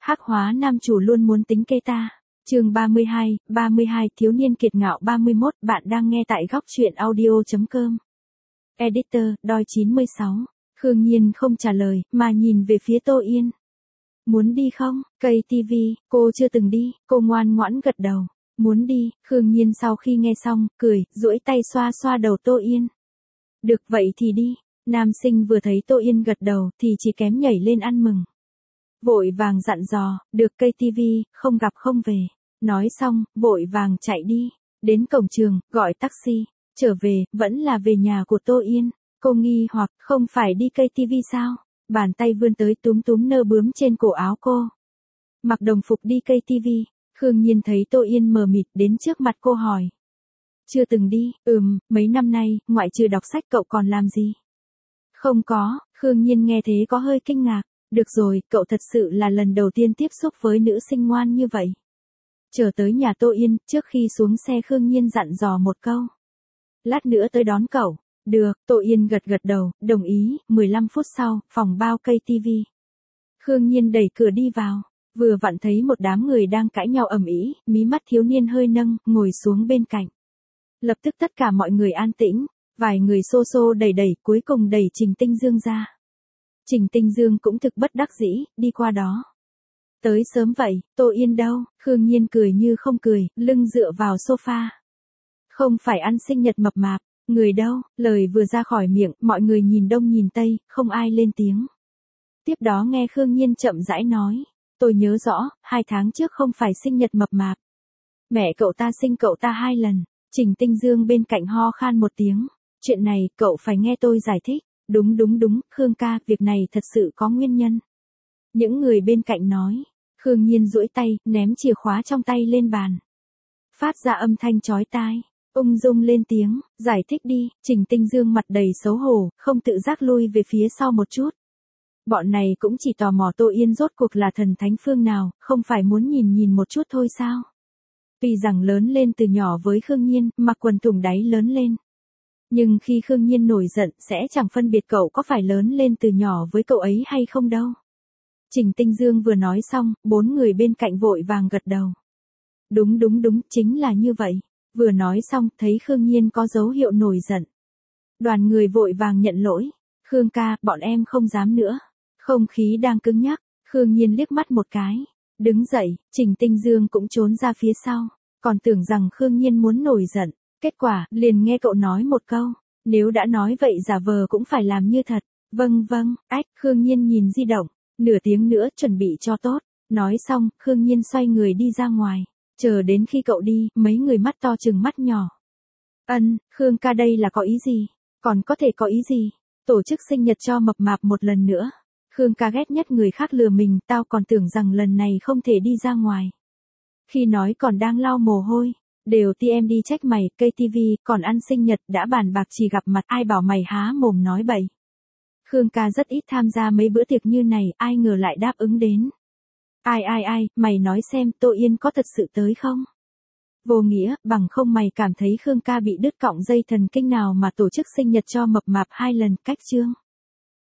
Hắc hóa nam chủ luôn muốn tính kế ta. Chương 32, thiếu niên kiệt ngạo 31, bạn đang nghe tại góc truyện audio.com. Editor, đoi 96. Khương Nhiên không trả lời, mà nhìn về phía Tô Yên. Muốn đi không? Cây TV, cô chưa từng đi, cô ngoan ngoãn gật đầu. Muốn đi, Khương Nhiên sau khi nghe xong, cười, duỗi tay xoa xoa đầu Tô Yên. Được vậy thì đi. Nam sinh vừa thấy Tô Yên gật đầu thì chỉ kém nhảy lên ăn mừng. Vội vàng dặn dò, được cây TV, không gặp không về. Nói xong, vội vàng chạy đi. Đến cổng trường, gọi taxi. Trở về, vẫn là về nhà của Tô Yên. Cô nghi hoặc, không phải đi cây TV sao? Bàn tay vươn tới túm túm nơ bướm trên cổ áo cô. Mặc đồng phục đi cây TV. Khương Nhiên thấy Tô Yên mờ mịt đến trước mặt cô hỏi. Chưa từng đi, mấy năm nay, ngoại trừ đọc sách cậu còn làm gì? Không có, Khương Nhiên nghe thế có hơi kinh ngạc. Được rồi, cậu thật sự là lần đầu tiên tiếp xúc với nữ sinh ngoan như vậy. Trở tới nhà Tô Yên, trước khi xuống xe Khương Nhiên dặn dò một câu. Lát nữa tới đón cậu. Được, Tô Yên gật đầu, đồng ý. 15 phút sau, phòng bao cây TV. Khương Nhiên đẩy cửa đi vào. Vừa vặn thấy một đám người đang cãi nhau ầm ĩ, mí mắt thiếu niên hơi nâng, ngồi xuống bên cạnh. Lập tức tất cả mọi người an tĩnh, vài người xô xô đẩy cuối cùng đẩy Trình Tinh Dương ra. Trình Tinh Dương cũng thực bất đắc dĩ, đi qua đó. Tới sớm vậy, Tô Yên đâu? Khương Nhiên cười như không cười, lưng dựa vào sofa. Không phải ăn sinh nhật mập mạp, người đâu? Lời vừa ra khỏi miệng, mọi người nhìn đông nhìn tây, không ai lên tiếng. Tiếp đó nghe Khương Nhiên chậm rãi nói. Tôi nhớ rõ, 2 tháng trước không phải sinh nhật mập mạp. Mẹ cậu ta sinh cậu ta 2 lần. Trình Tinh Dương bên cạnh ho khan một tiếng. Chuyện này, cậu phải nghe tôi giải thích. Đúng, Khương ca, việc này thật sự có nguyên nhân. Những người bên cạnh nói. Khương Nhiên duỗi tay, ném chìa khóa trong tay lên bàn. Phát ra âm thanh chói tai. Ung dung lên tiếng, giải thích đi. Trình Tinh Dương mặt đầy xấu hổ, không tự giác lui về phía sau một chút. Bọn này cũng chỉ tò mò Tô Yên rốt cuộc là thần thánh phương nào, không phải muốn nhìn một chút thôi sao? Tuy rằng lớn lên từ nhỏ với Khương Nhiên, mặc quần thủng đáy lớn lên. Nhưng khi Khương Nhiên nổi giận sẽ chẳng phân biệt cậu có phải lớn lên từ nhỏ với cậu ấy hay không đâu. Trình Tinh Dương vừa nói xong, 4 người bên cạnh vội vàng gật đầu. Đúng, chính là như vậy. Vừa nói xong, thấy Khương Nhiên có dấu hiệu nổi giận. Đoàn người vội vàng nhận lỗi. Khương ca, bọn em không dám nữa. Không khí đang cứng nhắc, Khương Nhiên liếc mắt một cái. Đứng dậy, Trình Tinh Dương cũng trốn ra phía sau. Còn tưởng rằng Khương Nhiên muốn nổi giận. Kết quả, liền nghe cậu nói một câu. Nếu đã nói vậy giả vờ cũng phải làm như thật. Vâng, Khương Nhiên nhìn di động. Nửa tiếng nữa chuẩn bị cho tốt. Nói xong, Khương Nhiên xoay người đi ra ngoài. Chờ đến khi cậu đi, mấy người mắt to chừng mắt nhỏ. Khương ca đây là có ý gì? Còn có thể có ý gì? Tổ chức sinh nhật cho mập mạp một lần nữa. Khương ca ghét nhất người khác lừa mình, tao còn tưởng rằng lần này không thể đi ra ngoài. Khi nói còn đang lau mồ hôi. Đều ti em đi trách mày, cây TV, còn ăn sinh nhật đã bàn bạc chỉ gặp mặt ai bảo mày há mồm nói bậy. Khương ca rất ít tham gia mấy bữa tiệc như này, ai ngờ lại đáp ứng đến. Ai, mày nói xem Tô Yên có thật sự tới không? Vô nghĩa, bằng không mày cảm thấy Khương ca bị đứt cọng dây thần kinh nào mà tổ chức sinh nhật cho mập mạp 2 lần, cách chương.